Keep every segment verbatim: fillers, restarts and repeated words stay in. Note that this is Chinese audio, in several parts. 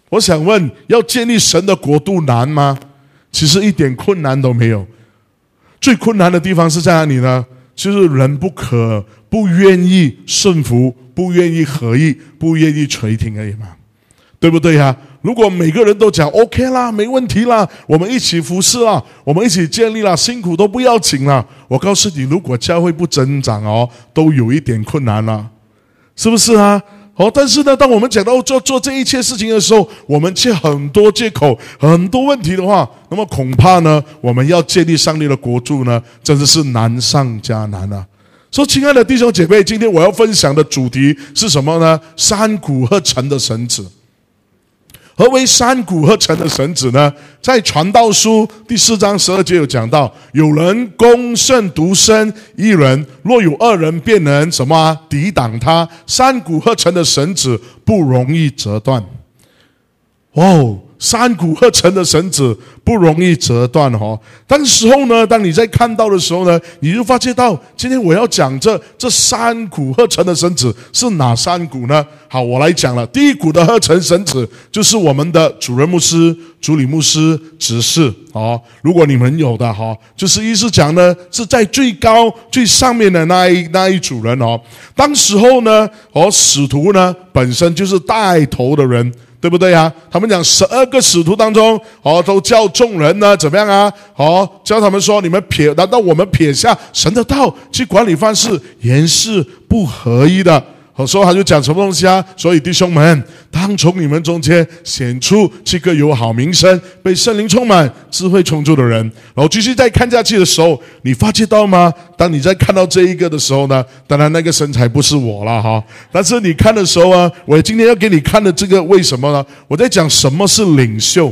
我想问，要建立神的国度难吗？其实一点困难都没有。最困难的地方是在哪里呢？就是人不可不愿意顺服，不愿意合意，不愿意垂听而已嘛，对不对呀、啊？如果每个人都讲 OK 啦，没问题啦，我们一起服侍啦，我们一起建立啦，辛苦都不要紧啦。我告诉你，如果教会不增长哦，都有一点困难了，是不是啊？哦，但是呢，当我们讲到做做这一切事情的时候，我们借很多借口、很多问题的话，那么恐怕呢，我们要建立上帝的国度呢，真的是难上加难啊！说，亲爱的弟兄姐妹，今天我要分享的主题是什么呢？山谷和城的神子。何为山谷和城的神子呢？在传道书第四章十二节有讲到，有人攻胜独身一人，若有二人便能什么、啊、抵挡他。山谷和城的绳子不容易折断。哦，山谷和城的绳子不容易折断哦。当时候呢，当你在看到的时候呢，你就发觉到，今天我要讲这这山谷和城的绳子是哪山谷呢？好，我来讲了。第一股的合成绳子就是我们的主任牧师、主理牧师、执事哦。如果你们有的哈、哦，就是意思讲呢，是在最高最上面的那一那一组人哦。当时候呢，哦，使徒呢本身就是带头的人。对不对啊？他们讲十二个使徒当中，哦，都叫众人呢怎么样啊？哦，叫他们说，你们撇，难道我们撇下神的道去管理万事，原是不合一的？好，所以他就讲什么东西啊？所以弟兄们，当从你们中间选出七个有好名声、被圣灵充满、智慧充足的人。然后继续再看下去的时候，你发觉到吗？当你在看到这一个的时候呢，当然那个身材不是我了哈。但是你看的时候啊，我今天要给你看的这个为什么呢？我在讲什么是领袖。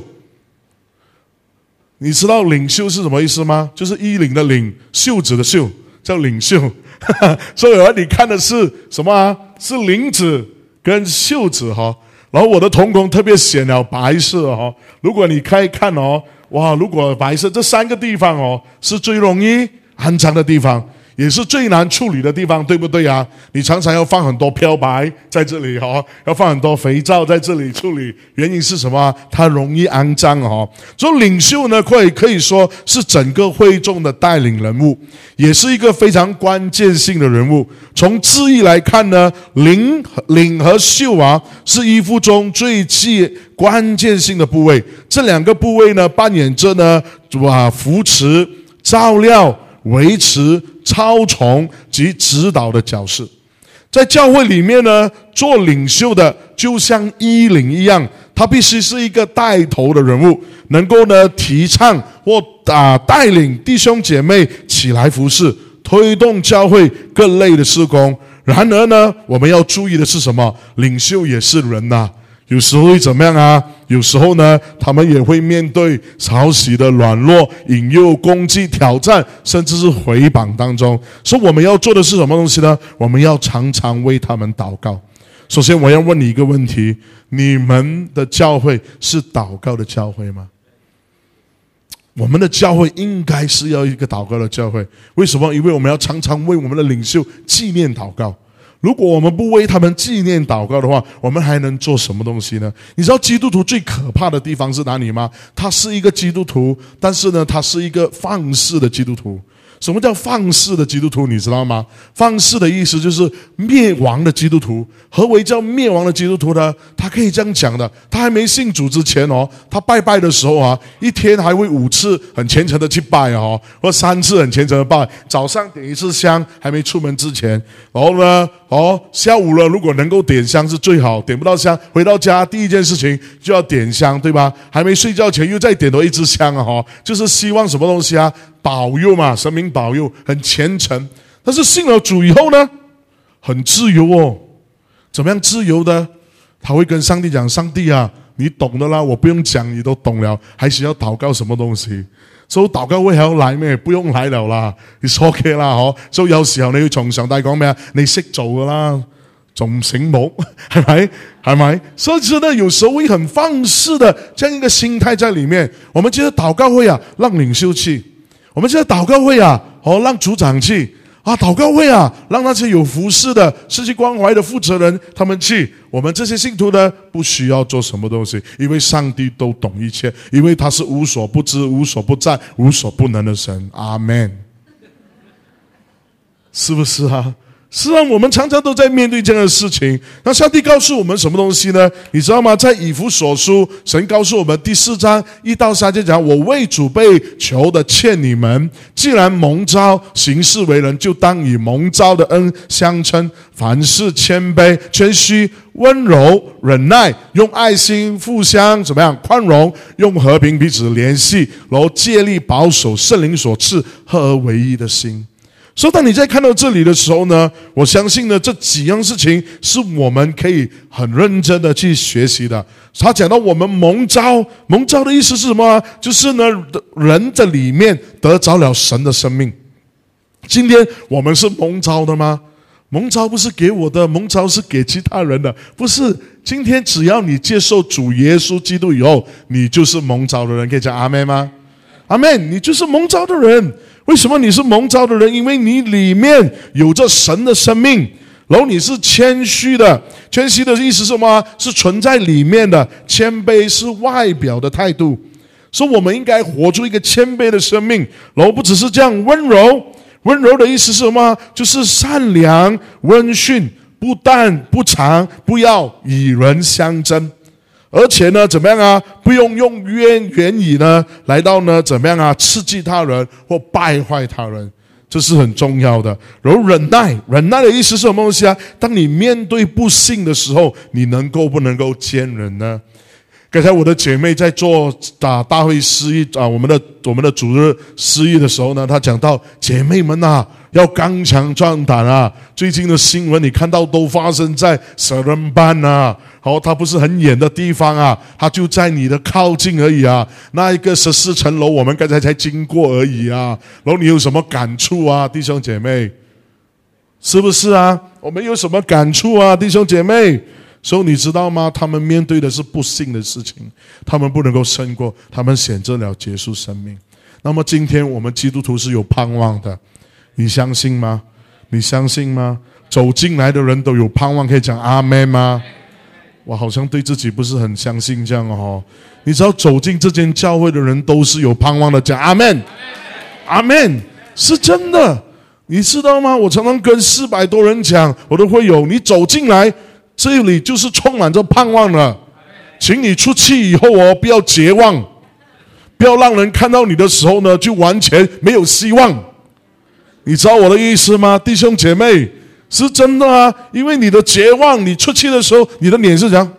你知道领袖是什么意思吗？就是衣领的领，袖子的袖，叫领袖。所以你看的是什么啊？是领子跟袖子哈。然后我的瞳孔特别显了白色哈。如果你可以看哦，哇，如果白色这三个地方哦，是最容易安藏的地方，也是最难处理的地方，对不对啊？你常常要放很多漂白在这里哈，要放很多肥皂在这里处理，原因是什么？它容易肮脏哈。所以领袖呢，可以可以说是整个会众的带领人物，也是一个非常关键性的人物。从字义来看呢，领领和袖啊，是衣服中最具关键性的部位。这两个部位呢，扮演着呢，啊，扶持、照料、维持、操从及指导的角色。在教会里面呢，做领袖的就像衣领一样，他必须是一个带头的人物，能够呢提倡或啊带领弟兄姐妹起来服侍，推动教会各类的事工。然而呢，我们要注意的是什么？领袖也是人呐、啊，有时候会怎么样啊？有时候呢，他们也会面对抄袭的软弱、引诱、攻击、挑战，甚至是毁谤当中。所以我们要做的是什么东西呢？我们要常常为他们祷告。首先，我要问你一个问题：你们的教会是祷告的教会吗？我们的教会应该是要一个祷告的教会。为什么？因为我们要常常为我们的领袖纪念祷告。如果我们不为他们纪念祷告的话，我们还能做什么东西呢？你知道基督徒最可怕的地方是哪里吗？他是一个基督徒，但是呢，他是一个放肆的基督徒。什么叫放肆的基督徒？你知道吗？放肆的意思就是灭亡的基督徒。何为叫灭亡的基督徒呢？他可以这样讲的：他还没信主之前哦，他拜拜的时候啊，一天还会五次很虔诚的去拜哦，或三次很虔诚的拜。早上点一次香，还没出门之前，然后呢，哦，下午了，如果能够点香是最好，点不到香，回到家第一件事情就要点香，对吧？还没睡觉前又再点多一支香啊，哈，就是希望什么东西啊？保佑嘛，神明保佑，很虔诚。但是信了主以后呢，很自由哦。怎么样自由的？他会跟上帝讲：上帝啊，你懂的啦，我不用讲，你都懂了，还需要祷告什么东西？所以禱告會還要來咩？不用來了啦，你 OK 啦，嗬。所以有時候你要從上帝講咩啊？你識做噶啦，仲唔醒目，係咪？係咪？所以真的有時候會很放肆的這樣一個心態在裡面。我們覺得禱告會啊，讓領袖去；我們覺得禱告會啊，哦，讓組長去。 啊，祷告会啊，让那些有服侍的、社区关怀的负责人他们去。我们这些信徒呢，不需要做什么东西，因为上帝都懂一切，因为他是无所不知、无所不在、无所不能的神。阿们，是不是啊？是啊，我们常常都在面对这样的事情。那上帝告诉我们什么东西呢？你知道吗？在以弗所书，神告诉我们第四章一到三节讲：我为主被求的劝你们，既然蒙召行事为人，就当以蒙召的恩相称。凡事谦卑、谦虚、温柔、忍耐，用爱心互相怎么样宽容，用和平彼此联系，然后竭力保守圣灵所赐合而为一的心。所以当你在看到这里的时候呢，我相信呢，这几样事情是我们可以很认真的去学习的。他讲到我们蒙召，蒙召的意思是什么？就是呢，人在里面得着了神的生命。今天我们是蒙召的吗？蒙召不是给我的，蒙召是给其他人的，不是。今天只要你接受主耶稣基督以后，你就是蒙召的人。可以讲阿们吗？阿们，你就是蒙召的人。为什么你是蒙召的人？因为你里面有着神的生命，然后你是谦虚的。谦虚的意思是什么？是存在里面的。谦卑是外表的态度，所以我们应该活出一个谦卑的生命。然后不只是这样，温柔，温柔的意思是什么？就是善良、温驯，不淡不长，不要与人相争。而且呢，怎么样啊？不用用言言语呢，来到呢，怎么样啊？刺激他人或败坏他人，这是很重要的。然后忍耐，忍耐的意思是什么东西啊？当你面对不幸的时候，你能够不能够坚忍呢？刚才我的姐妹在做啊大会司仪啊，我们的我们的主日司仪的时候呢，她讲到姐妹们啊，要刚强壮胆啊！最近的新闻你看到都发生在舍人班啊，好，它不是很远的地方啊，它就在你的靠近而已啊。那一个十四层楼，我们刚才才经过而已啊。然后你有什么感触啊，弟兄姐妹？是不是啊？我们有什么感触啊，弟兄姐妹？所以你知道吗？他们面对的是不幸的事情，他们不能够胜过，他们选择了结束生命。那么今天我们基督徒是有盼望的，你相信吗？你相信吗？走进来的人都有盼望，可以讲阿们吗？我好像对自己不是很相信这样哦。你知道走进这间教会的人都是有盼望的，讲阿们，阿们，是真的。你知道吗？我常常跟四百多人讲，我都会有，你走进来这里就是充满着盼望了，请你出去以后哦，不要绝望，不要让人看到你的时候呢，就完全没有希望。你知道我的意思吗？弟兄姐妹，是真的啊！因为你的绝望，你出去的时候，你的脸是这样，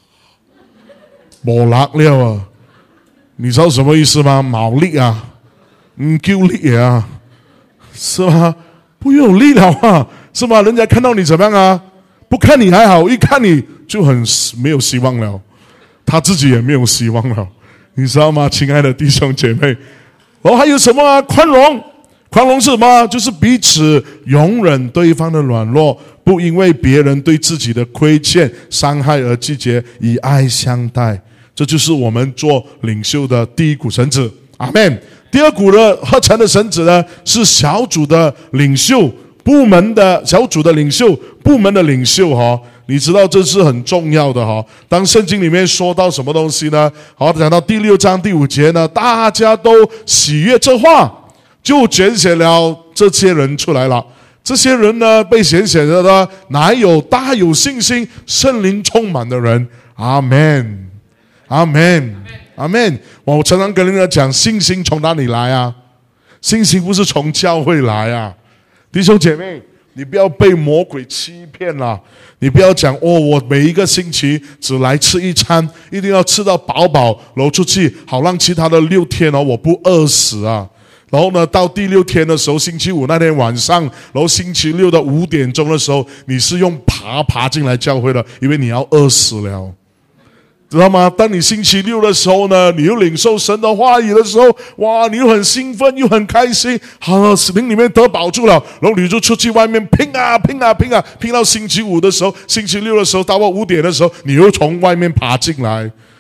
没力了啊！你知道什么意思吗？冇力啊，唔夠力啊，是吗？不有力了啊，是吗？人家看到你怎么样啊？不看你还好，一看你就很没有希望了，他自己也没有希望了，你知道吗？亲爱的弟兄姐妹，然后还有什么啊？宽容。宽容是什么？就是彼此容忍对方的软弱，不因为别人对自己的亏欠、伤害而拒绝，以爱相待。这就是我们做领袖的第一股绳子。阿们。第二股的合成的绳子呢，是小组的领袖、部门的小组的领袖、部门的领袖哈、哦。你知道这是很重要的哈、哦。当圣经里面说到什么东西呢？好，讲到第六章第五节呢，大家都喜悦这话。就拣选了这些人出来了。这些人呢，被拣选的呢，乃有大有信心、圣灵充满的人。阿们，阿们，阿们。我常常跟人家讲，信心从哪里来啊？信心不是从教会来啊，弟兄姐妹，你不要被魔鬼欺骗了。你不要讲哦，我每一个星期只来吃一餐，一定要吃到饱饱，然后出去，好让其他的六天哦，我不饿死啊。然后呢，到第六天的时候，星期五那天晚上，然后星期六的五点钟的时候，你是用爬爬进来教会的，因为你要饿死了，知道吗？当你星期六的时候呢，你又领受神的话语的时候，哇，你又很兴奋，又很开心，好，死灵里面得保住了，然后你就出去外面拼啊拼啊拼啊，拼到星期五的时候，星期六的时候，到了五点的时候，你又从外面爬进来。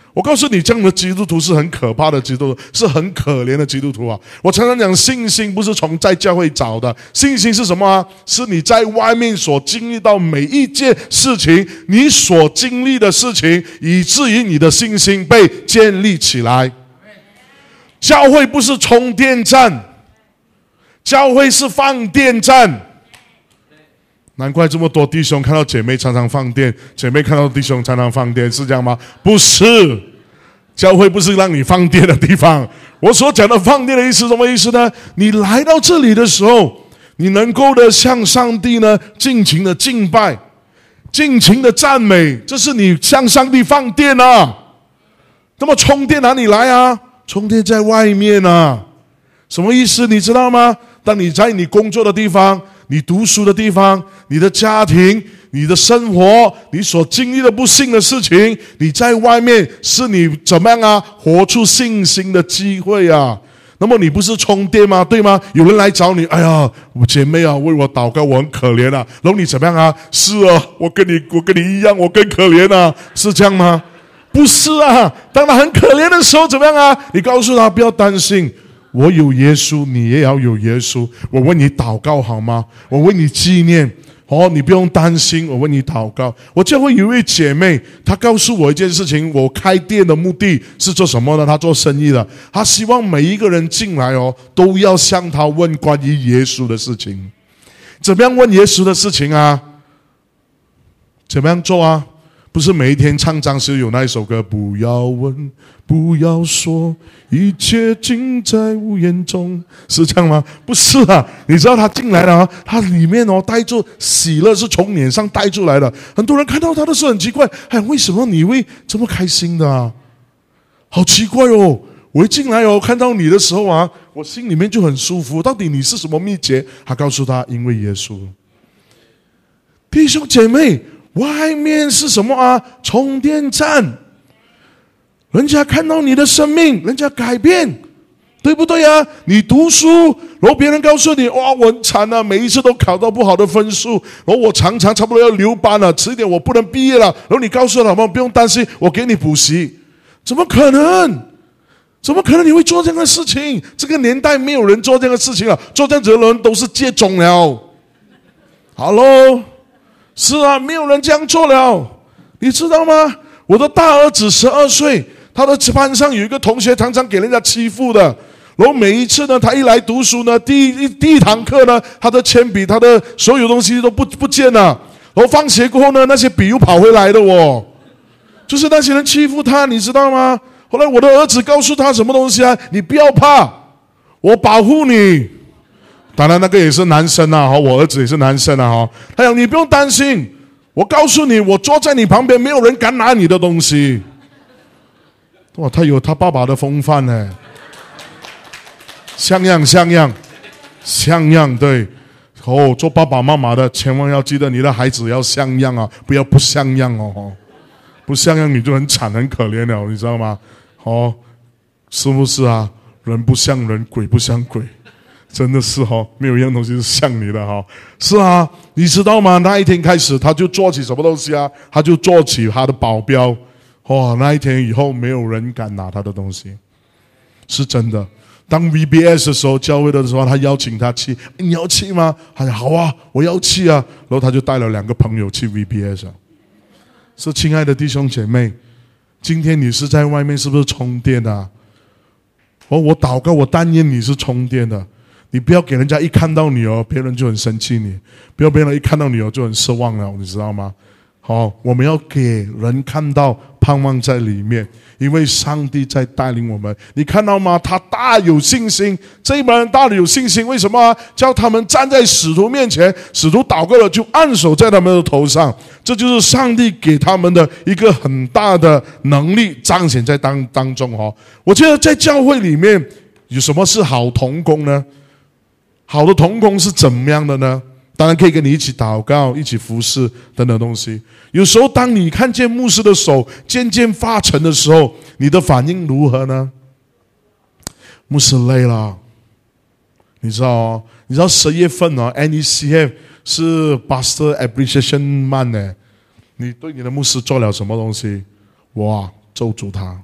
我告诉你，这样的基督徒是很可怕的基督徒，是很可怜的基督徒啊！我常常讲，信心不是从在教会找的，信心是什么啊？是你在外面所经历到每一件事情，你所经历的事情，以至于你的信心被建立起来。教会不是充电站，教会是放电站。难怪这么多弟兄看到姐妹常常放电，姐妹看到弟兄常常放电，是这样吗？不是，教会不是让你放电的地方。我所讲的放电的意思什么意思呢？你来到这里的时候，你能够的向上帝呢尽情的敬拜，尽情的赞美，这是你向上帝放电啊。那么充电哪里来啊？充电在外面啊。什么意思你知道吗？当你在你工作的地方，你读书的地方，你的家庭，你的生活，你所经历的不幸的事情，你在外面是你怎么样啊活出信心的机会啊。那么你不是充电吗？对吗？有人来找你，哎呀，我姐妹啊，为我祷告，我很可怜啊。然后你怎么样啊？是啊，我跟你我跟你一样，我更可怜啊，是这样吗？不是啊，当他很可怜的时候怎么样啊？你告诉他不要担心，我有耶稣，你也要有耶稣。我为你祷告好吗？我为你纪念。哦，你不用担心，我为你祷告。我教会有一位姐妹，她告诉我一件事情，我开店的目的是做什么呢？她做生意的，她希望每一个人进来哦，都要向她问关于耶稣的事情。怎么样问耶稣的事情啊？怎么样做啊？不是每一天唱张学友那一首歌，不要问，不要说，一切尽在无言中，是这样吗？不是啊，你知道他进来了啊，他里面哦带着喜乐，是从脸上带出来的。很多人看到他的时候很奇怪，哎，为什么你会这么开心的啊？好奇怪哦！我一进来哦，看到你的时候啊，我心里面就很舒服。到底你是什么秘诀？他告诉他，因为耶稣。弟兄姐妹，外面是什么啊？充电站。人家看到你的生命，人家改变，对不对啊？你读书，然后别人告诉你，哇，我很惨啊，每一次都考到不好的分数，然后我常常差不多要留班了，迟一点我不能毕业了。然后你告诉老妈不用担心，我给你补习。怎么可能？怎么可能你会做这样的事情？这个年代没有人做这样的事情了，做这样子的人都是戒种了。Hello。是啊，没有人这样做了，你知道吗？我的大儿子十二岁，他的班上有一个同学常常给人家欺负的，然后每一次呢，他一来读书呢，第一第一堂课呢，他的铅笔，他的所有东西都不不见了，然后放学过后呢，那些笔又跑回来的哦，就是那些人欺负他，你知道吗？后来我的儿子告诉他什么东西啊？你不要怕，我保护你。当然那个也是男生啊，我儿子也是男生啊，他讲你不用担心，我告诉你，我坐在你旁边，没有人敢拿你的东西。哇，他有他爸爸的风范呢，像样像样像样，对。哦，做爸爸妈妈的千万要记得，你的孩子要像样啊，不要不像样哦，不像样你就很惨很可怜了，你知道吗？哦，是不是啊？人不像人，鬼不像鬼。真的是哦，没有一样东西是像你的哈。是啊，你知道吗？那一天开始，他就做起什么东西啊？他就做起他的保镖。哇，那一天以后，没有人敢拿他的东西，是真的。当 V B S 的时候，教会的时候，他邀请他去，你要去吗？他说好啊，我要去啊。然后他就带了两个朋友去 V B S。是亲爱的弟兄姐妹，今天你是在外面是不是充电啊？哦，我祷告，我但愿你是充电的。你不要给人家一看到你哦，别人就很生气你；不要别人一看到你哦就很失望了，你知道吗？好，我们要给人看到盼望在里面，因为上帝在带领我们。你看到吗？他大有信心，这一帮人大有信心。为什么啊？叫他们站在使徒面前，使徒祷告了就按手在他们的头上，这就是上帝给他们的一个很大的能力彰显在当当中哦。我觉得在教会里面有什么是好同工呢？好的同工是怎么样的呢？当然可以跟你一起祷告，一起服侍等等东西。有时候当你看见牧师的手渐渐发沉的时候，你的反应如何呢？牧师累了，你知道哦？你知道十月份哦 ，N E C F 是 Pastor Appreciation Month 呢。你对你的牧师做了什么东西？哇， 咒诅他，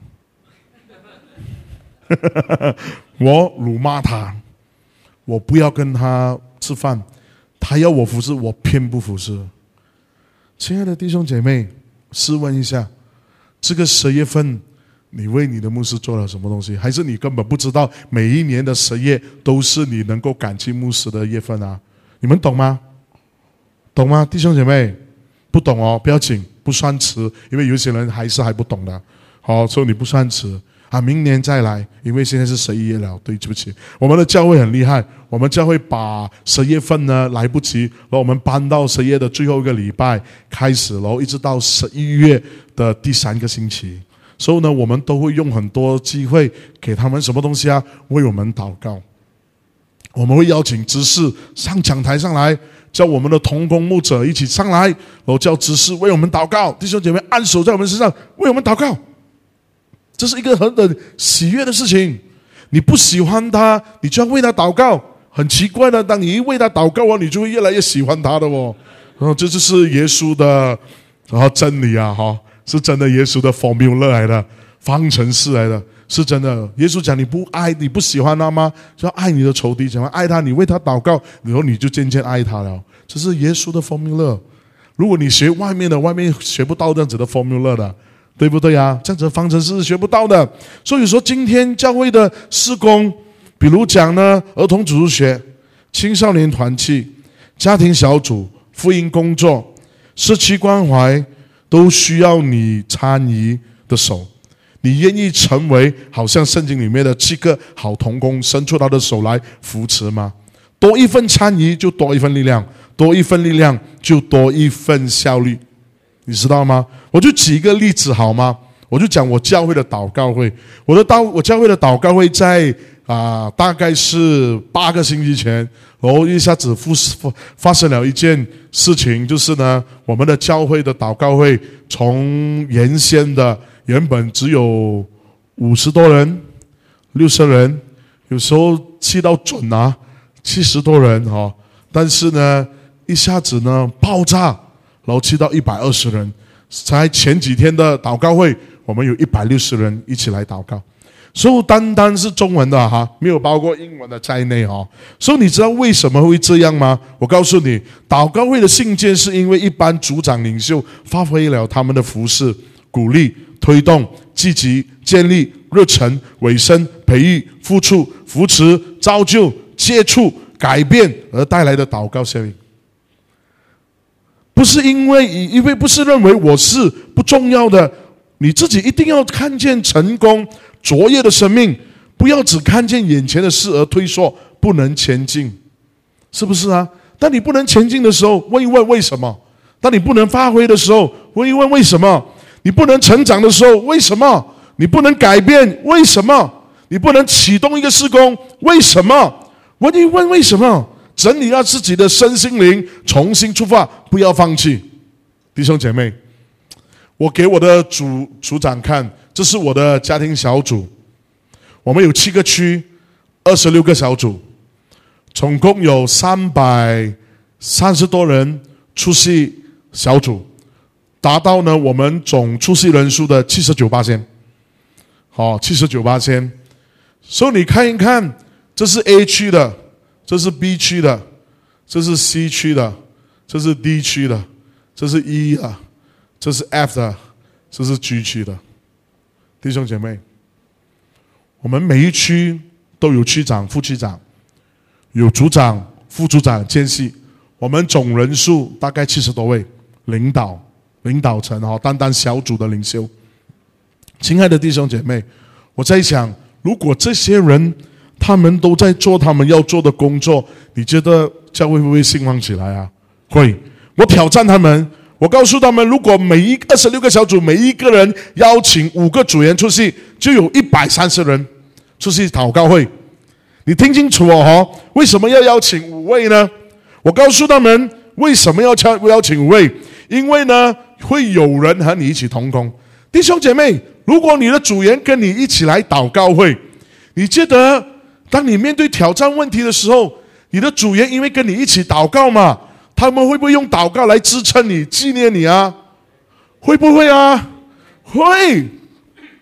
我辱骂他，我不要跟他吃饭，他要我服侍，我偏不服侍。亲爱的弟兄姐妹，试问一下，这个十月份你为你的牧师做了什么东西？还是你根本不知道每一年的十月都是你能够感激牧师的月份啊？你们懂吗？懂吗？弟兄姐妹，不懂哦，不要紧，不算迟，因为有些人还是还不懂的。好，所以你不算迟啊，明年再来，因为现在是十一月了。对，对不起，我们的教会很厉害，我们教会把十月份呢来不及，然后我们搬到十月的最后一个礼拜开始，然后一直到十一月的第三个星期。所以呢，我们都会用很多机会给他们什么东西啊？为我们祷告。我们会邀请执事上讲台上来，叫我们的同工牧者一起上来，然后叫执事为我们祷告，弟兄姐妹按手在我们身上为我们祷告。这是一个很很喜悦的事情。你不喜欢他，你就要为他祷告。很奇怪的，当你一为他祷告啊，你就会越来越喜欢他的哦。然后这就是耶稣的然后真理啊，哈，是真的耶稣的 formula 来的，方程式来的，是真的。耶稣讲你不爱你不喜欢他吗？就要爱你的仇敌，讲爱他，你为他祷告，然后你就渐渐爱他了。这是耶稣的 formula。如果你学外面的，外面学不到这样子的 formula 的。对不对啊？这样子的方程式是学不到的。所以说今天教会的事工，比如讲呢，儿童主日学、青少年团契、家庭小组、福音工作、社区关怀，都需要你参与的手。你愿意成为好像圣经里面的七个好同工，伸出他的手来扶持吗？多一份参与就多一份力量，多一份力量就多一份效率。你知道吗？我就举一个例子好吗？我就讲我教会的祷告会。我的祷我教会的祷告会在啊、呃，大概是八个星期前，然后一下子发发生了一件事情，就是呢，我们的教会的祷告会从原先的原本只有五十多人、六十人，有时候去到准啊七十多人哈、哦，但是呢，一下子呢爆炸。然后去到一百二十人，才前几天的祷告会，我们有一百六十人一起来祷告。所以单单是中文的哈，没有包括英文的在内哈。所以你知道为什么会这样吗？我告诉你，祷告会的信件是因为一般组长领袖发挥了他们的服事、鼓励、推动、积极、建立、热忱、委身、培育、付出、扶持、造就、接触、改变而带来的祷告效应。不是因为因为不是认为我是不重要的，你自己一定要看见成功卓越的生命，不要只看见眼前的事而退缩，不能前进，是不是啊？当你不能前进的时候，问一问为什么？当你不能发挥的时候，问一问为什么？你不能成长的时候，为什么？你不能改变，为什么？你不能启动一个事工，为什么？问一问为什么？整理让自己的身心灵，重新出发，不要放弃。弟兄姐妹，我给我的组组长看，这是我的家庭小组，我们有七个区，二十六个小组，总共有三百三十多人出席小组，达到呢我们总出席人数的七十九%。好，七十九%。所以你看一看，这是 A 区的。这是 B 区的，这是 C 区的，这是 D 区的，这是 E 的，这是 F 的，这是 G 区的。弟兄姐妹，我们每一区都有区长、副区长，有组长、副组长兼系，我们总人数大概七十多位，领导、领导层哈，单单小组的领袖。亲爱的弟兄姐妹，我在想，如果这些人他们都在做他们要做的工作，你觉得教会会不会兴旺起来啊？会。我挑战他们，我告诉他们，如果每一二十六个小组每一个人邀请五个组员出席，就有一百三十人出席祷告会。你听清楚哦，为什么要邀请五位呢？我告诉他们为什么要邀请五位，因为呢会有人和你一起同工。弟兄姐妹，如果你的组员跟你一起来祷告会，你觉得当你面对挑战问题的时候，你的组员因为跟你一起祷告嘛，他们会不会用祷告来支撑你、纪念你啊？会不会啊？会。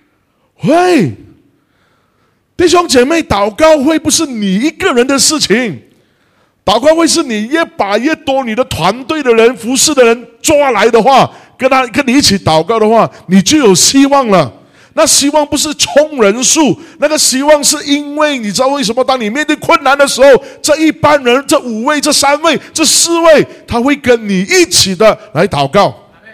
会。弟兄姐妹，祷告会不是你一个人的事情，祷告会是你越把越多你的团队的人、服侍的人抓来的话，跟他跟你一起祷告的话，你就有希望了。那希望不是冲人数，那个希望是因为你知道为什么？当你面对困难的时候，这一班人、这五位、这三位、这四位，他会跟你一起的来祷告，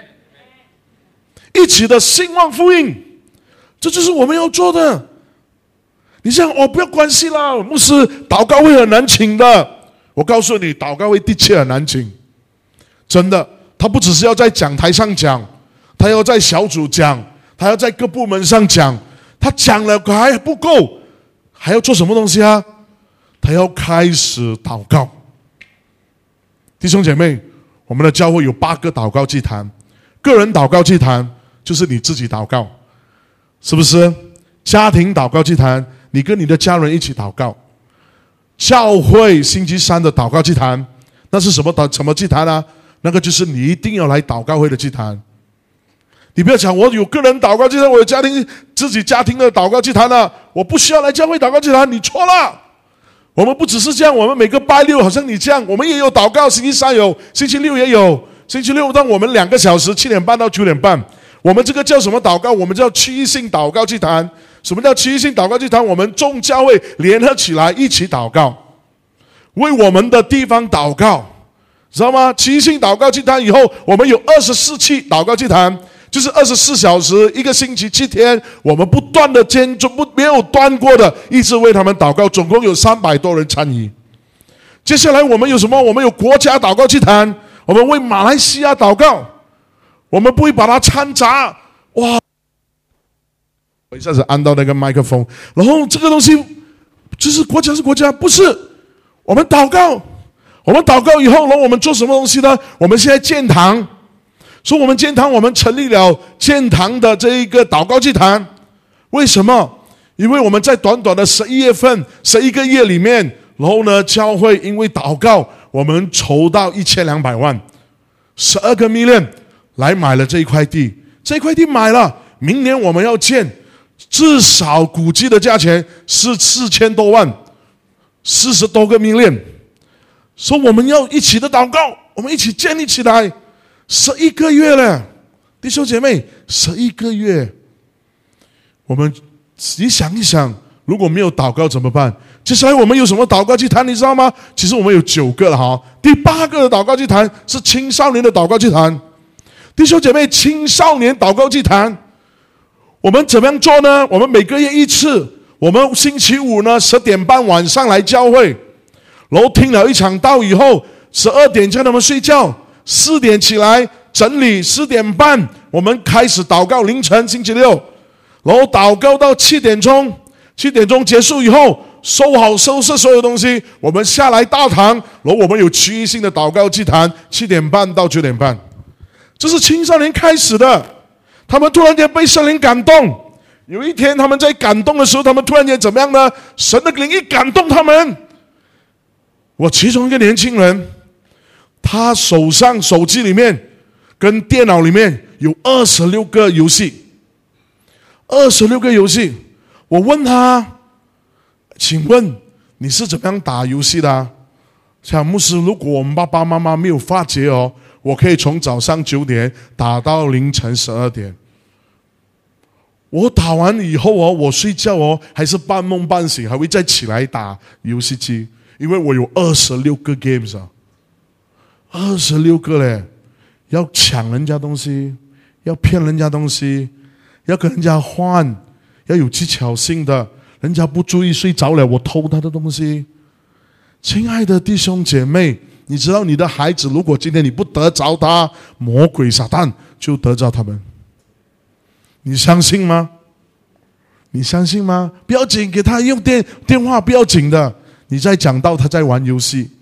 一起的兴旺福音，这就是我们要做的。你想哦，不要关系啦，牧师祷告会很难请的。我告诉你，祷告会的确很难请，真的。他不只是要在讲台上讲，他要在小组讲，他要在各部门上讲。他讲了还不够，还要做什么东西啊？他要开始祷告。弟兄姐妹，我们的教会有八个祷告祭坛，个人祷告祭坛就是你自己祷告，是不是？家庭祷告祭坛，你跟你的家人一起祷告。教会星期三的祷告祭坛，那是什么祷什么祭坛啊？那个就是你一定要来祷告会的祭坛。你不要讲我有个人祷告祭坛，我有家庭自己家庭的祷告祭坛啊，我不需要来教会祷告祭坛，你错了。我们不只是这样，我们每个拜六好像你这样，我们也有祷告，星期三有，星期六也有。星期六让我们两个小时，七点半到九点半。我们这个叫什么祷告？我们叫区域性祷告祭坛。什么叫区域性祷告祭坛？我们众教会联合起来一起祷告，为我们的地方祷告，知道吗？区域性祷告祭坛以后，我们有二十四期祷告祭坛，就是二十四小时，一个星期七天，我们不断的间不没有断过的，一直为他们祷告，总共有三百多人参与。接下来我们有什么？我们有国家祷告祭坛，我们为马来西亚祷告，我们不会把它掺杂。哇！我一下子按到那个麦克风，然后这个东西就是国家是国家，不是我们祷告，我们祷告以后，然后我们做什么东西呢？我们现在建堂，说我们建堂，我们成立了建堂的这一个祷告祭坛。为什么？因为我们在短短的十一月份、十一个月里面，然后呢，教会因为祷告，我们筹到一千两百万，十二个 million 来买了这一块地，这一块地买了，明年我们要建。至少估计的价钱是四千多万，四十多个 million。说我们要一起的祷告，我们一起建立起来，十一个月了，弟兄姐妹，十一个月。我们你想一想，如果没有祷告怎么办？接下来我们有什么祷告祭坛，你知道吗？其实我们有九个了哈。第八个的祷告祭坛是青少年的祷告祭坛，弟兄姐妹，青少年祷告祭坛。我们怎么样做呢？我们每个月一次，我们星期五呢十点半晚上来教会，然后听了一场道以后，十二点叫他们睡觉，四点起来整理，四点半我们开始祷告，凌晨星期六，然后祷告到七点钟，七点钟结束以后，收好收拾所有东西，我们下来大堂，然后我们有区域性的祷告祭坛，七点半到九点半，这是青少年开始的。他们突然间被圣灵感动，有一天他们在感动的时候，他们突然间怎么样呢？神的灵一感动他们。我其中一个年轻人，他手上手机里面跟电脑里面有二十六个游戏，二十六个游戏。我问他，请问你是怎么样打游戏的啊？像牧师，如果我们爸爸妈妈没有发觉哦，我可以从早上九点打到凌晨十二点。我打完以后哦，我睡觉哦，还是半梦半醒，还会再起来打游戏机，因为我有二十六个 games 啊，二十六个嘞，要抢人家东西，要骗人家东西，要跟人家换，要有技巧性的，人家不注意睡着了，我偷他的东西。亲爱的弟兄姐妹，你知道你的孩子，如果今天你不得着他，魔鬼撒旦就得着他们。你相信吗？你相信吗？不要紧，给他用电电话不要紧的。你在讲到他在玩游戏，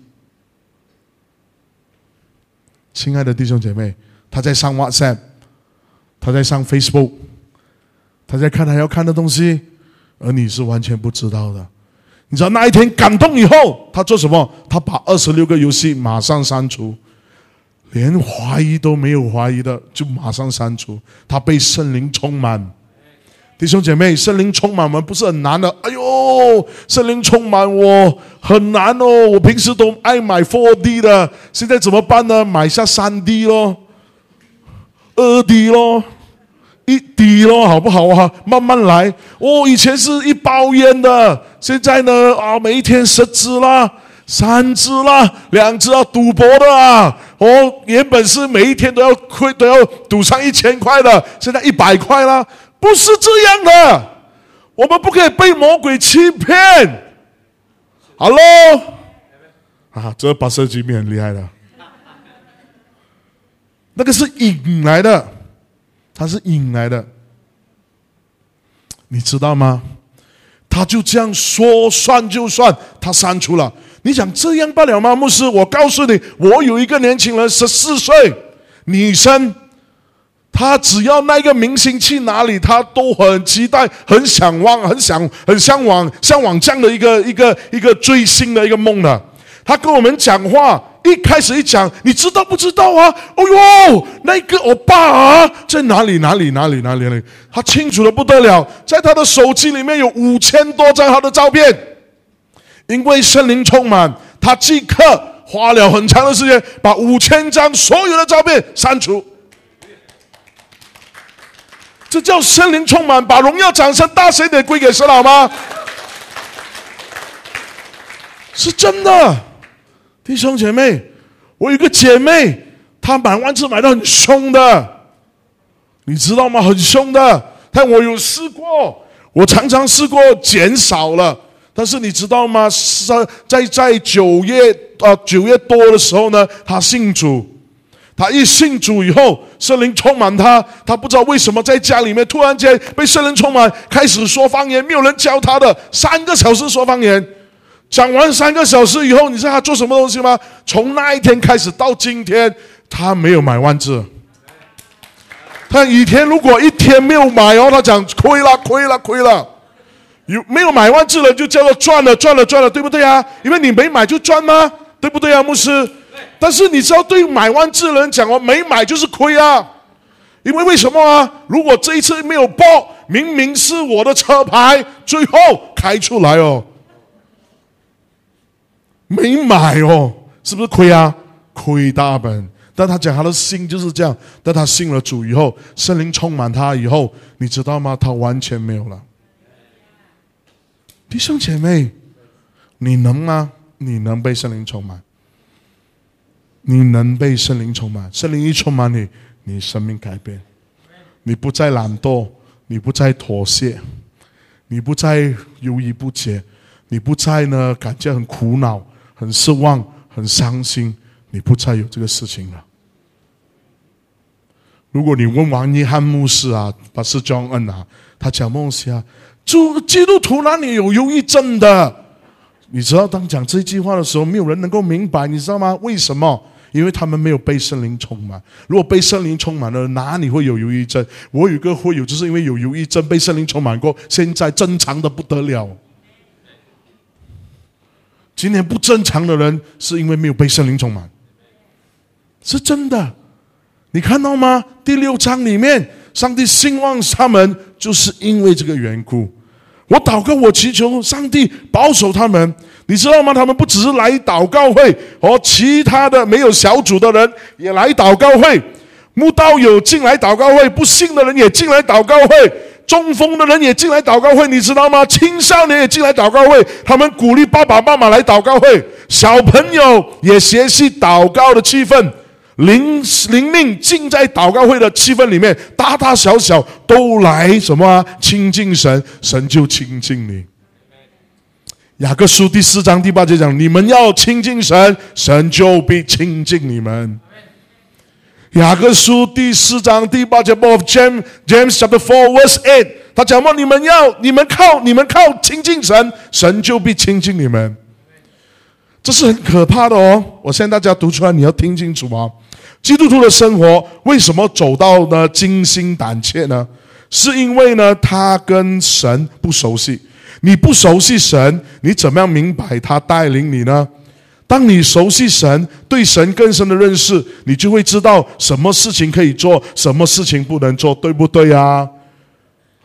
亲爱的弟兄姐妹，他在上 WhatsApp， 他在上 Facebook， 他在看他要看的东西，而你是完全不知道的。你知道那一天感动以后，他做什么？他把二十六个游戏马上删除。连怀疑都没有怀疑的，就马上删除。他被圣灵充满， 弟兄姐妹，圣灵充满我们不是很难的。哎呦，圣灵充满我很难哦，我平时都爱买 四 D 的，现在怎么办呢？买下 三 D 咯， 二 D 咯，一 D 咯，好不好啊？慢慢来。哦，以前是一包烟的，现在呢啊，每一天十支啦，三支啦，两支要赌博的啊。哦，原本是每一天都要亏，都要赌上一千块的，现在一百块啦。不是这样的，我们不可以被魔鬼欺骗。Hello， 啊，这个把设计面很厉害的，那个是引来的，他是引来的，你知道吗？他就这样说算就算，他删除了。你想这样罢了吗？牧师，我告诉你，我有一个年轻人，十四岁女生。他只要那个明星去哪里，他都很期待、很向往、很想、很向往、向往这样的一个一个一个追星的一个梦的。他跟我们讲话，一开始一讲，你知道不知道啊？哦呦，那个欧巴啊，在哪里哪里哪里哪里哪里？他清楚的不得了，在他的手机里面有五千多张他的照片，因为圣灵充满，他即刻花了很长的时间，把五千张所有的照片删除。这叫圣灵充满，把荣耀掌声大声一点归给神好吗？是真的，弟兄姐妹，我有一个姐妹，她买万字买得很凶的，你知道吗？很凶的。但我有试过，我常常试过减少了，但是你知道吗？在在九月啊九月多的时候呢，她信主。他一信主以后，圣灵充满他，他不知道为什么在家里面突然间被圣灵充满，开始说方言，没有人教他的，三个小时说方言，讲完三个小时以后，你知道他做什么东西吗？从那一天开始到今天，他没有买万字。他以前如果一天没有买哦，他讲亏了，亏了，亏了。有没有买万字的就叫做赚了，赚了，赚了，对不对啊？因为你没买就赚吗？对不对啊，牧师？但是你知道，对买万字的人讲哦，没买就是亏啊！因为为什么啊？如果这一次没有报，明明是我的车牌，最后开出来哦，没买哦，是不是亏啊？亏大本。但他讲他的心就是这样，但他信了主以后，圣灵充满他以后，你知道吗？他完全没有了。弟兄姐妹，你能吗？你能被圣灵充满？你能被圣灵充满，圣灵一充满你，你生命改变，你不再懒惰，你不再妥协，你不再犹豫不决，你不再呢感觉很苦恼、很失望、很伤心，你不再有这个事情了。如果你问王一翰牧师啊，把是 John N 啊，他讲梦西啊，基督徒哪里有忧郁症的？你知道，当讲这句话的时候，没有人能够明白，你知道吗？为什么？因为他们没有被圣灵充满。如果被圣灵充满了，哪里会有忧郁症？我有一个会友，就是因为有忧郁症，被圣灵充满过，现在正常的不得了。今天不正常的人，是因为没有被圣灵充满，是真的。你看到吗？第六章里面，上帝兴旺他们，就是因为这个缘故。我祷告，我祈求上帝保守他们，你知道吗？他们不只是来祷告会，和其他的没有小组的人也来祷告会，慕道友进来祷告会，不信的人也进来祷告会，中风的人也进来祷告会，你知道吗？青少年也进来祷告会，他们鼓励爸爸妈妈来祷告会，小朋友也学习祷告的气氛。灵灵命浸在祷告会的气氛里面，大大小小都来什么啊？亲近神，神就亲近你。雅各书第四章第八节讲：你们要亲近神，神就必亲近你们。雅各书第四章第八节 ，of James James chapter four verse eight， 他讲嘛：你们要你们靠你们靠亲近神，神就必亲近你们。这是很可怕的哦！我现在大家读出来，你要听清楚啊！基督徒的生活为什么走到呢惊心胆怯呢？是因为呢他跟神不熟悉。你不熟悉神，你怎么样明白他带领你呢？当你熟悉神，对神更深的认识，你就会知道什么事情可以做，什么事情不能做，对不对啊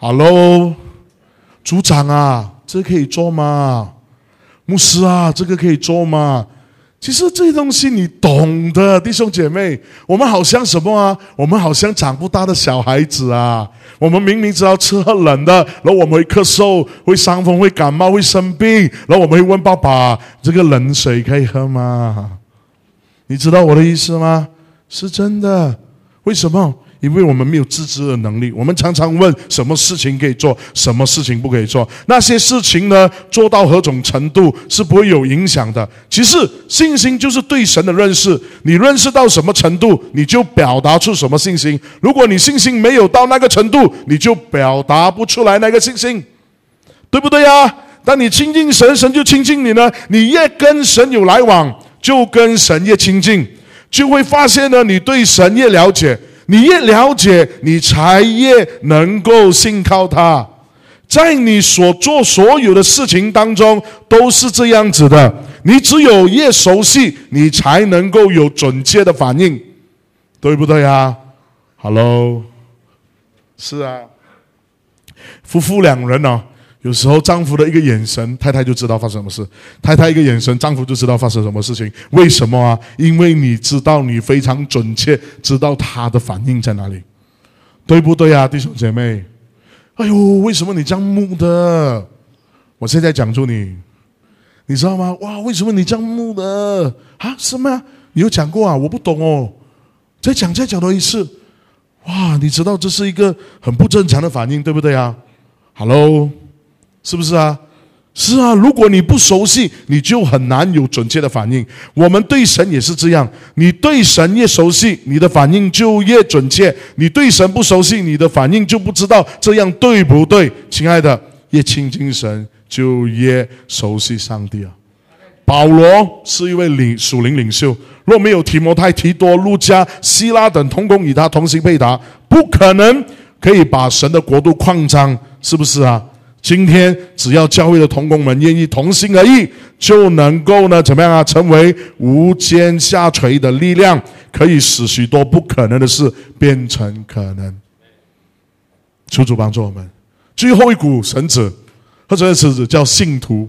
，Hello， 组长啊，这可以做吗？牧师啊，这个可以做吗？其实这些东西你懂的，弟兄姐妹，我们好像什么啊？我们好像长不大的小孩子啊！我们明明知道吃喝冷的，然后我们会咳嗽、会伤风、会感冒、会生病，然后我们会问爸爸：这个冷水可以喝吗？你知道我的意思吗？是真的。为什么？因为我们没有自知的能力，我们常常问什么事情可以做，什么事情不可以做。那些事情呢，做到何种程度是不会有影响的。其实信心就是对神的认识，你认识到什么程度，你就表达出什么信心。如果你信心没有到那个程度，你就表达不出来那个信心，对不对啊？当你亲近神，神就亲近你呢。你越跟神有来往，就跟神越亲近，就会发现呢，你对神越了解。你越了解，你才越能够信靠他。在你所做所有的事情当中，都是这样子的。你只有越熟悉，你才能够有准确的反应，对不对啊 ？Hello， 是啊，夫妇两人哦。有时候丈夫的一个眼神，太太就知道发生什么事；太太一个眼神，丈夫就知道发生什么事情。为什么啊？因为你知道，你非常准确知道他的反应在哪里，对不对啊，弟兄姐妹？哎呦，为什么你这样木的？我现在讲出你，你知道吗？哇，为什么你这样木的啊？是吗？你有讲过啊？我不懂哦。再讲再讲多一次。哇，你知道这是一个很不正常的反应，对不对啊 ？Hello。是不是啊？是啊，如果你不熟悉，你就很难有准确的反应。我们对神也是这样，你对神越熟悉，你的反应就越准确；你对神不熟悉，你的反应就不知道这样对不对。亲爱的，越亲近神，就越熟悉上帝啊。保罗是一位领属灵领袖，若没有提摩太、提多、路加、希拉等同工与他同行配搭，不可能可以把神的国度扩张，是不是啊？今天只要教会的同工们愿意同心合意，就能够呢怎么样啊？成为无坚下垂的力量，可以使许多不可能的事变成可能。求主帮助我们。最后一股绳子，或者绳子叫信徒。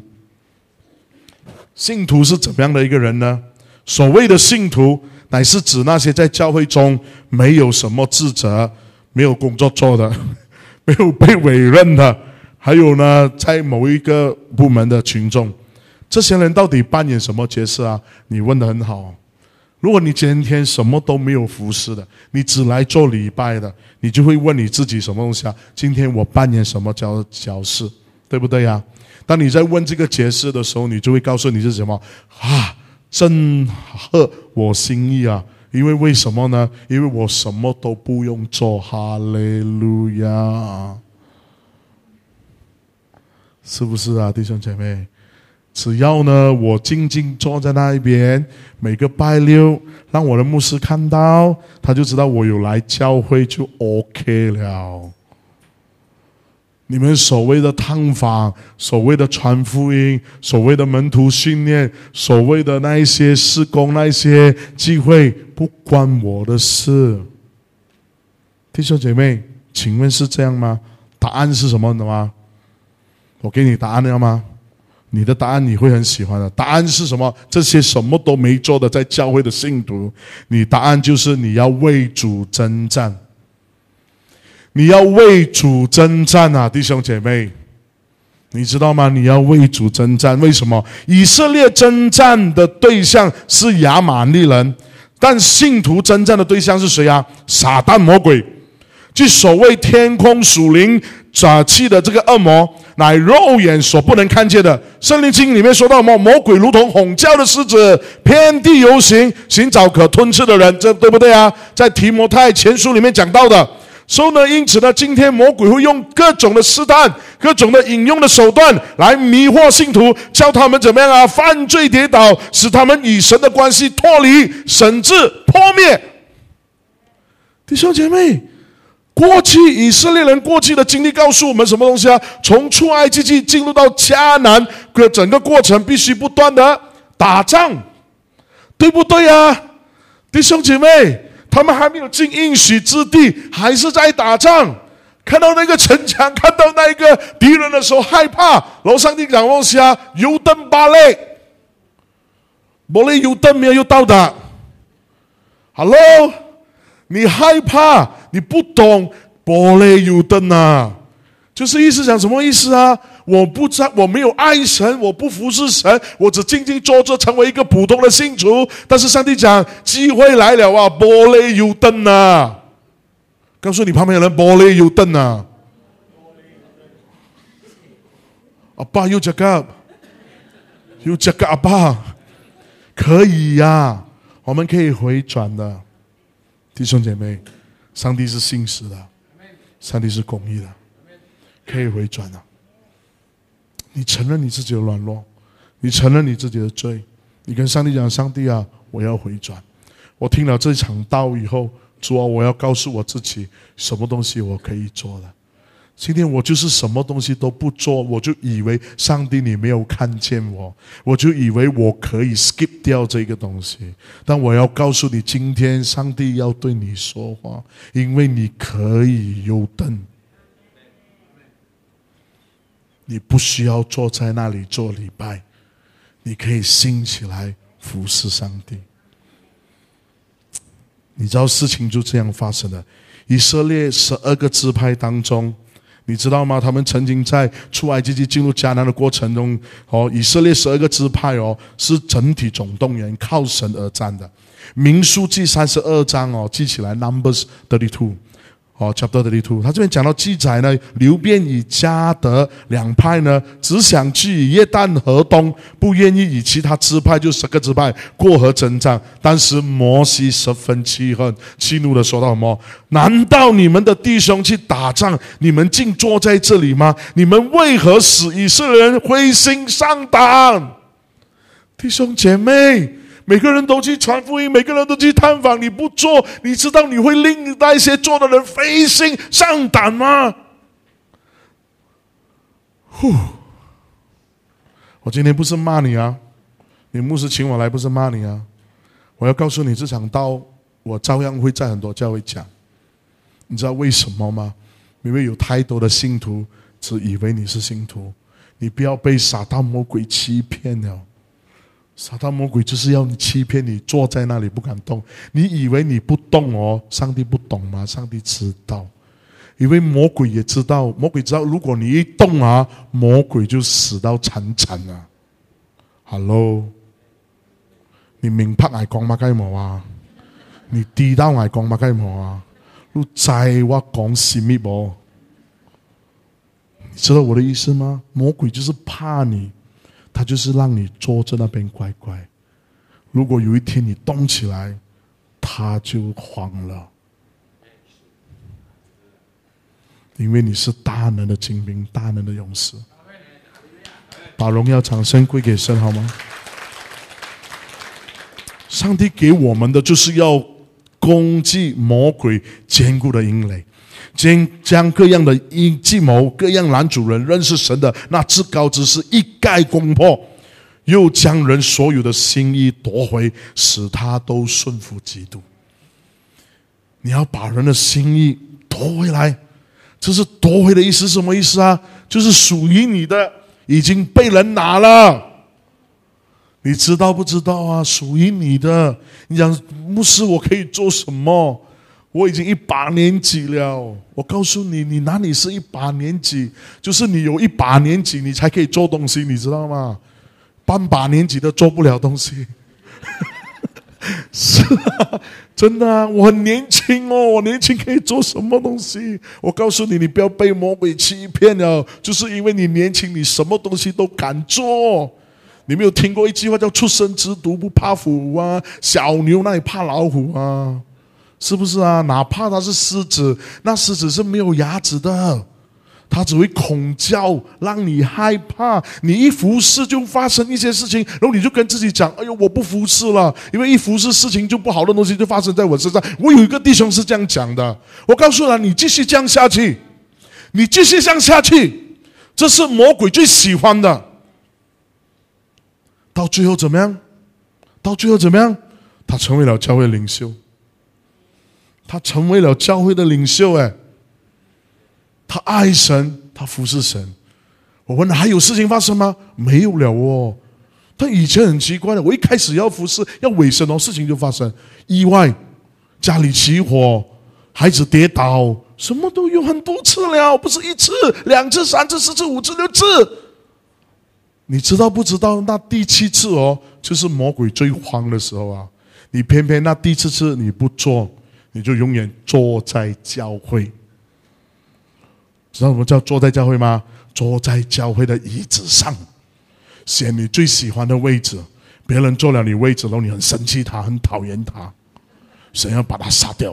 信徒是怎么样的一个人呢？所谓的信徒，乃是指那些在教会中没有什么职责、没有工作做的、没有被委任的。还有呢，在某一个部门的群众，这些人到底扮演什么角色啊？你问得很好。如果你今天什么都没有服侍的，你只来做礼拜的，你就会问你自己什么东西啊？今天我扮演什么角角色，对不对呀、啊？当你在问这个角色的时候，你就会告诉你是什么啊？正合我心意啊！因为为什么呢？因为我什么都不用做，哈利路亚。是不是啊，弟兄姐妹？只要呢，我静静坐在那一边，每个拜六让我的牧师看到，他就知道我有来教会，就 OK 了。你们所谓的探访，所谓的传福音，所谓的门徒训练，所谓的那一些事工，那一些机会，不关我的事。弟兄姐妹，请问是这样吗？答案是什么的吗？我给你答案了吗？你的答案你会很喜欢的。答案是什么？这些什么都没做的在教会的信徒，你答案就是你要为主征战，你要为主征战啊，弟兄姐妹，你知道吗？你要为主征战。为什么？以色列征战的对象是亚玛力人，但信徒征战的对象是谁啊？撒旦魔鬼。即所谓天空属灵杂气的这个恶魔，乃肉眼所不能看见的。圣灵经里面说到魔魔鬼如同吼叫的狮子，遍地游行，寻找可吞吃的人，这对不对啊？在提摩太前书里面讲到的。所以呢，因此呢，今天魔鬼会用各种的试探、各种的引用的手段来迷惑信徒，叫他们怎么样啊？犯罪跌倒，使他们与神的关系脱离，甚至破灭。弟兄姐妹，过去以色列人过去的经历告诉我们什么东西啊？从出埃及记进入到迦南的整个过程，必须不断的打仗，对不对啊？弟兄姐妹，他们还没有进应许之地，还是在打仗。 看到那个城墙，看到那个敌人的时候害怕。然后上帝讲往下，油灯巴雷，巴雷油灯没有到达。Hello， 你害怕，你不懂巴雷油灯啊，就是意思讲什么意思啊？我不知道，我没有爱神，我不服侍神，我只静静坐着成为一个普通的信徒。但是上帝讲，机会来了啊，玻璃油灯啊！告诉你旁边的人，玻璃油灯啊！阿爸又cakap，又cakap阿爸，可以呀、啊，我们可以回转的，弟兄姐妹，上帝是信实的，上帝是公义的，可以回转的。你承认你自己的软弱，你承认你自己的罪，你跟上帝讲，上帝啊，我要回转。我听了这场道以后，主啊，我要告诉我自己什么东西我可以做的。今天我就是什么东西都不做，我就以为上帝你没有看见我，我就以为我可以 skip 掉这个东西。但我要告诉你，今天上帝要对你说话，因为你可以有灯，你不需要坐在那里做礼拜，你可以兴起来服侍上帝。你知道事情就这样发生了。以色列十二个支派当中，你知道吗？他们曾经在出埃及记进入迦南的过程中，哦，以色列十二个支派哦，是整体总动员，靠神而战的。民数记三十二章哦，记起来 ，Numbers thirty-two。哦 ，Chapter thirty-two， 他这边讲到记载呢，流便与迦得两派呢，只想去约旦河东，不愿意与其他支派就十个支派过河征战。当时摩西十分气恨，气怒的说道：“什么？难道你们的弟兄去打仗，你们竟坐在这里吗？你们为何使以色列人灰心丧胆？”弟兄姐妹，每个人都去传福音，每个人都去探访，你不做，你知道你会令那些做的人灰心丧胆吗？呼！我今天不是骂你啊，你牧师请我来不是骂你啊，我要告诉你，这场道我照样会在很多教会讲。你知道为什么吗？因为有太多的信徒只以为你是信徒，你不要被撒旦魔鬼欺骗了。撒旦魔鬼就是要你欺骗你，坐在那里不敢动。你以为你不动哦，上帝不懂吗？上帝知道，因为魔鬼也知道，魔鬼知道，如果你一动啊，魔鬼就死到惨惨啊。Hello， 你明白我講乜雞毛啊？你知道我講乜雞毛啊？你知我講什麼冇？你知道我的意思嗎？魔鬼就是怕你。他就是让你坐在那边乖乖，如果有一天你动起来，他就慌了，因为你是大能的精兵，大能的勇士。把荣耀掌声归给神好吗？上帝给我们的就是要攻击魔鬼坚固的营垒，将各样的计谋、各样拦阻人认识神的那至高之事一概攻破，又将人所有的心意夺回，使他都顺服基督。你要把人的心意夺回来，这是夺回的意思，什么意思啊？就是属于你的已经被人拿了，你知道不知道啊？属于你的，你讲牧师，我可以做什么？我已经一把年纪了，我告诉你，你哪里是一把年纪？就是你有一把年纪，你才可以做东西，你知道吗？半把年纪都做不了东西。是啊，真的啊，我很年轻哦，我年轻可以做什么东西？我告诉你，你不要被魔鬼欺骗了，就是因为你年轻，你什么东西都敢做。你没有听过一句话叫“初生之犊不怕虎啊，小牛那里怕老虎啊”？是不是啊？哪怕它是狮子，那狮子是没有牙齿的，它只会恐叫，让你害怕。你一服侍就发生一些事情，然后你就跟自己讲：“哎呦，我不服侍了，因为一服侍事情就不好的东西就发生在我身上。”我有一个弟兄是这样讲的，我告诉他：“你继续这样下去，你继续这样下去，这是魔鬼最喜欢的。到最后怎么样？到最后怎么样？他成为了教会领袖。”他成为了教会的领袖，哎， 他爱神，他服侍神。我问还有事情发生吗？没有了哦。但以前很奇怪的，我一开始要服侍要委身哦，事情就发生意外，家里起火，孩子跌倒，什么都有很多次了，不是一次两次三次四次五次六次。你知道不知道那第七次哦，就是魔鬼最慌的时候啊。你偏偏那第七次你不做，你就永远坐在教会。知道什么叫坐在教会吗？坐在教会的椅子上，选你最喜欢的位置，别人坐了你位置，然后你很生气他，很讨厌他，想要把他杀掉，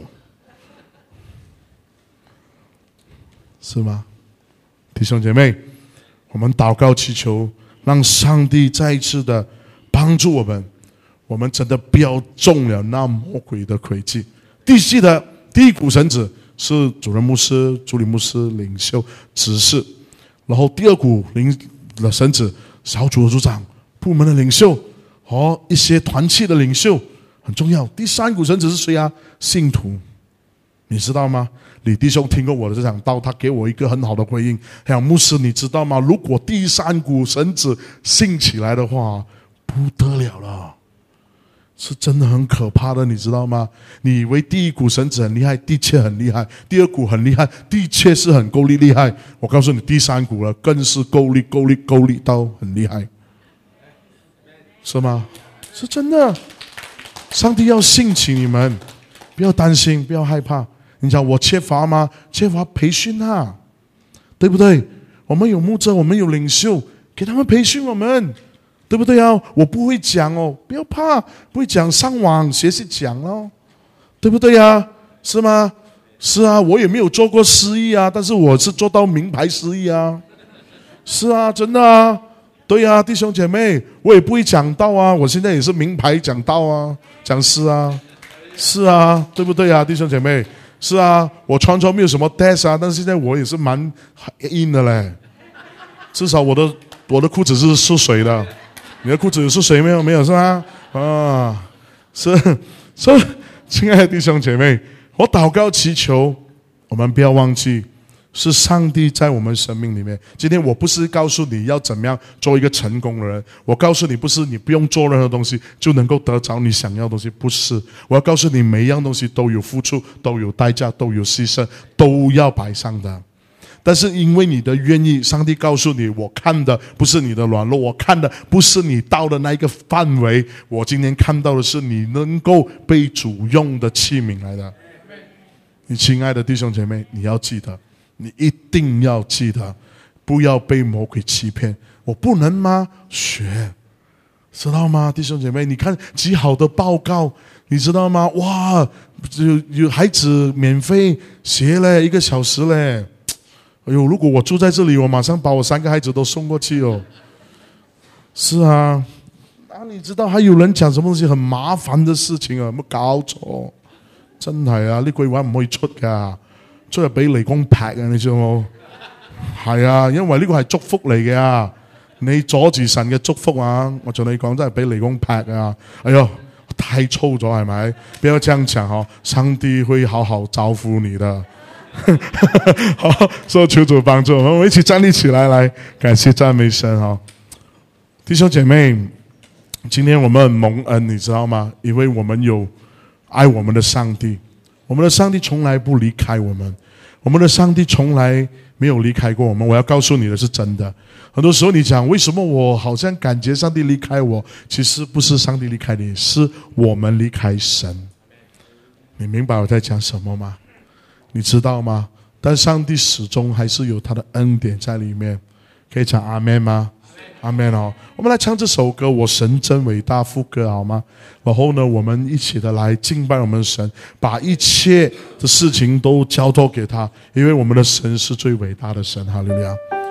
是吗？弟兄姐妹，我们祷告祈求，让上帝再一次的帮助我们，我们真的不要中了那魔鬼的诡计。第四的第一股绳子是主任牧师、主理牧师、领袖、执事，然后第二股领的绳子，小组的组长、部门的领袖和一些团契的领袖很重要。第三股绳子是谁啊？信徒，你知道吗？李弟兄听过我的这场道，他给我一个很好的回应。他讲牧师，你知道吗？如果第三股绳子兴起来的话，不得了了，是真的很可怕的，你知道吗？你以为第一股绳子很厉害，的确很厉害；第二股很厉害，的确是很够力厉害。我告诉你，第三股了，更是够力、够力、够力到很厉害，是吗？是真的。上帝要兴起你们，不要担心，不要害怕。你讲我缺乏吗？缺乏培训啊，对不对？我们有牧者，我们有领袖，给他们培训我们，对不对啊？我不会讲哦，不要怕，不会讲上网学习讲哦，对不对啊？是吗？是啊，我也没有做过司仪啊，但是我是做到名牌司仪啊，是啊，真的啊，对啊，弟兄姐妹，我也不会讲道啊，我现在也是名牌讲道啊，讲师啊，是啊，对不对啊，弟兄姐妹？是啊，我穿着没有什么 test 啊，但是现在我也是蛮硬的嘞，至少我的我的裤子是是水的，你的裤子是水没有？没有是吗？啊，是，所以亲爱的弟兄姐妹，我祷告祈求，我们不要忘记，是上帝在我们生命里面。今天我不是告诉你要怎么样做一个成功的人，我告诉你不是你不用做任何东西就能够得着你想要的东西，不是。我要告诉你每一样东西都有付出，都有代价，都有牺牲，都要摆上的。但是因为你的愿意，上帝告诉你，我看的不是你的软弱，我看的不是你到的那一个范围，我今天看到的是你能够被主用的器皿来的。你亲爱的弟兄姐妹，你要记得，你一定要记得，不要被魔鬼欺骗。我不能吗？学，知道吗？弟兄姐妹，你看极好的报告，你知道吗？哇，有有孩子免费学嘞，一个小时嘞。哎呦，如果我住在这里，我马上把我三个孩子都送过去哦。是啊，啊，你知道还有人讲什么东西很麻烦的事情啊？有冇搞錯？真係啊，呢句話唔可以出噶，出嚟俾離光劈啊！你知道冇？係啊，因為呢個係祝福嚟嘅啊，你阻住神嘅祝福啊！我同你講，真係俾離光劈啊！哎呦，太粗咗係咪？不要這樣講哦，上帝會好好招呼你的。好，所以求主幫助我們，我們一起站立起來，來感謝讚美神哈！弟兄姐妹，今天我們很蒙恩，你知道嗎？因為我們有愛我們的上帝，我們的上帝從來不離開我們，我們的上帝從來沒有離開過我們。我要告訴你的是真的。很多時候你講為什麼我好像感覺上帝離開我，其實不是上帝離開你，是我們離開神。你明白我在講什麼嗎？你知道嗎？但上帝始終還是有他的恩典在裡面。可以講阿們嗎？阿們哦，我們來唱這首歌，我神真偉大副歌好嗎？然後呢，我們一起的來敬拜我們的神，把一切的事情都交託給他，因為我們的神是最偉大的神。哈利路亞。